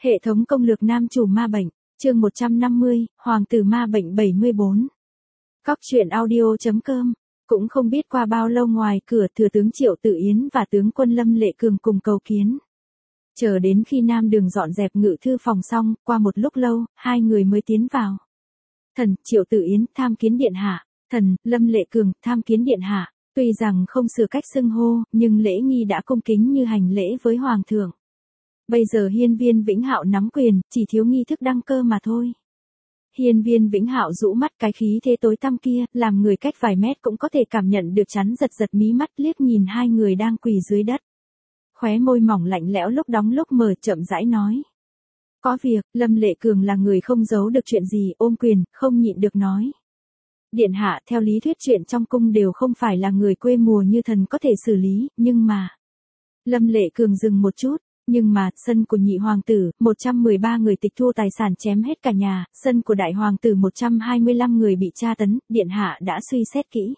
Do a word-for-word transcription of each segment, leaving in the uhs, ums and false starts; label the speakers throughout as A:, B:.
A: Hệ thống công lược nam chủ ma bệnh, chương một trăm năm mươi, Hoàng tử ma bệnh bảy mươi bốn. Cóc truyện audio.com. Cũng không biết qua bao lâu ngoài cửa thừa tướng Triệu Tử Yến và tướng quân Lâm Lệ Cường cùng cầu kiến. Chờ đến khi Nam Đường dọn dẹp ngự thư phòng xong, qua một lúc lâu, hai người mới tiến vào. Thần, Triệu Tử Yến, tham kiến điện hạ. Thần, Lâm Lệ Cường, tham kiến điện hạ. Tuy rằng không sửa cách xưng hô, nhưng lễ nghi đã cung kính như hành lễ với hoàng thượng. Bây giờ Hiên Viên Vĩnh Hạo nắm quyền, chỉ thiếu nghi thức đăng cơ mà thôi. Hiên Viên Vĩnh Hạo rũ mắt, cái khí thế tối tăm kia, làm người cách vài mét cũng có thể cảm nhận được, chắn giật giật mí mắt liếc nhìn hai người đang quỳ dưới đất. Khóe môi mỏng lạnh lẽo lúc đóng lúc mở, chậm rãi nói. Có việc. Lâm Lệ Cường là người không giấu được chuyện gì, ôm quyền, không nhịn được nói. Điện hạ, theo lý thuyết chuyện trong cung đều không phải là người quê mùa như thần có thể xử lý, nhưng mà... Lâm Lệ Cường dừng một chút. Nhưng mà, sân của nhị hoàng tử, một trăm mười ba người tịch thu tài sản chém hết cả nhà, sân của đại hoàng tử một trăm hai mươi lăm người bị tra tấn, điện hạ đã suy xét kỹ.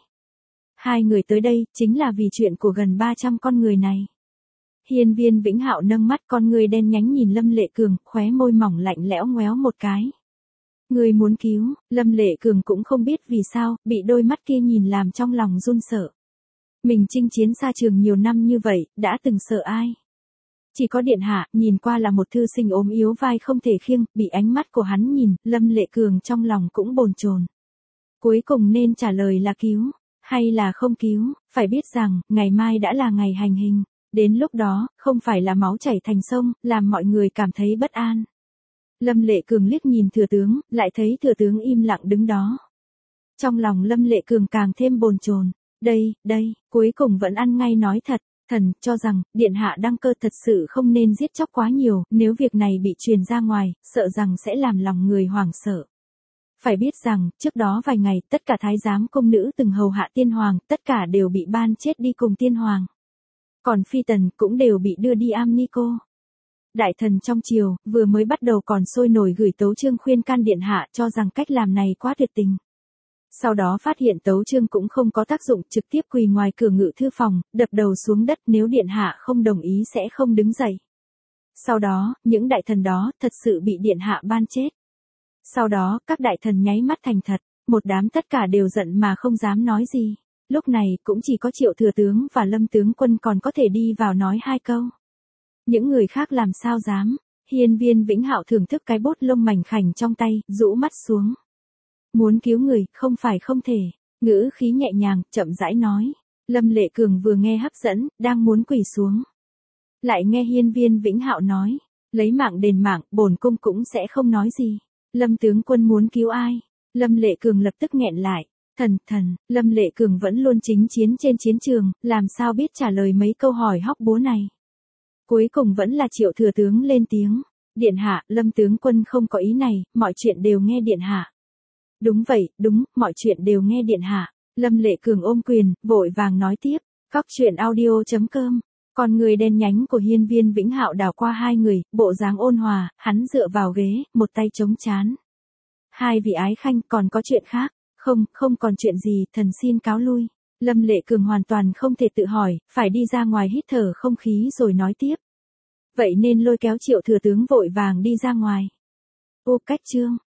A: Hai người tới đây, chính là vì chuyện của gần ba trăm con người này. Hiên Viên Vĩnh Hạo nâng mắt, con người đen nhánh nhìn Lâm Lệ Cường, khóe môi mỏng lạnh lẽo ngoéo một cái. Người muốn cứu. Lâm Lệ Cường cũng không biết vì sao, bị đôi mắt kia nhìn làm trong lòng run sợ. Mình chinh chiến xa trường nhiều năm như vậy, đã từng sợ ai? Chỉ có điện hạ, nhìn qua là một thư sinh ốm yếu vai không thể khiêng, bị ánh mắt của hắn nhìn, Lâm Lệ Cường trong lòng cũng bồn chồn. Cuối cùng nên trả lời là cứu, hay là không cứu, phải biết rằng, ngày mai đã là ngày hành hình, đến lúc đó, không phải là máu chảy thành sông, làm mọi người cảm thấy bất an. Lâm Lệ Cường liếc nhìn thừa tướng, lại thấy thừa tướng im lặng đứng đó. Trong lòng Lâm Lệ Cường càng thêm bồn chồn, đây, đây, cuối cùng vẫn ăn ngay nói thật. Thần, cho rằng, điện hạ đăng cơ thật sự không nên giết chóc quá nhiều, nếu việc này bị truyền ra ngoài, sợ rằng sẽ làm lòng người hoảng sợ. Phải biết rằng, trước đó vài ngày, tất cả thái giám công nữ từng hầu hạ tiên hoàng, tất cả đều bị ban chết đi cùng tiên hoàng. Còn phi tần cũng đều bị đưa đi am ni cô. Đại thần trong triều, vừa mới bắt đầu còn sôi nổi gửi tấu chương khuyên can điện hạ, cho rằng cách làm này quá tuyệt tình. Sau đó phát hiện tấu chương cũng không có tác dụng, trực tiếp quỳ ngoài cửa ngự thư phòng, đập đầu xuống đất, nếu điện hạ không đồng ý sẽ không đứng dậy. Sau đó, những đại thần đó thật sự bị điện hạ ban chết. Sau đó, các đại thần nháy mắt thành thật, một đám tất cả đều giận mà không dám nói gì. Lúc này, cũng chỉ có Triệu thừa tướng và Lâm tướng quân còn có thể đi vào nói hai câu. Những người khác làm sao dám. Hiên Viên Vĩnh Hạo thưởng thức cái bút lông mảnh khảnh trong tay, rũ mắt xuống. Muốn cứu người, không phải không thể. Ngữ khí nhẹ nhàng, chậm rãi nói. Lâm Lệ Cường vừa nghe hấp dẫn, đang muốn quỳ xuống. Lại nghe Hiên Viên Vĩnh Hạo nói. Lấy mạng đền mạng, bổn cung cũng sẽ không nói gì. Lâm tướng quân muốn cứu ai? Lâm Lệ Cường lập tức nghẹn lại. Thần, thần, Lâm Lệ Cường vẫn luôn chính chiến trên chiến trường, làm sao biết trả lời mấy câu hỏi hóc búa này. Cuối cùng vẫn là Triệu thừa tướng lên tiếng. Điện hạ, Lâm tướng quân không có ý này, mọi chuyện đều nghe điện hạ. Đúng vậy, đúng, mọi chuyện đều nghe điện hạ. Lâm Lệ Cường ôm quyền, vội vàng nói tiếp. Cóc truyện audio.com. Còn người đen nhánh của Hiên Viên Vĩnh Hạo đảo qua hai người, bộ dáng ôn hòa, hắn dựa vào ghế, một tay chống chán. Hai vị ái khanh, còn có chuyện khác? Không, không còn chuyện gì, thần xin cáo lui. Lâm Lệ Cường hoàn toàn không thể tự hỏi, phải đi ra ngoài hít thở không khí rồi nói tiếp. Vậy nên lôi kéo Triệu thừa tướng vội vàng đi ra ngoài. Ô cách chương.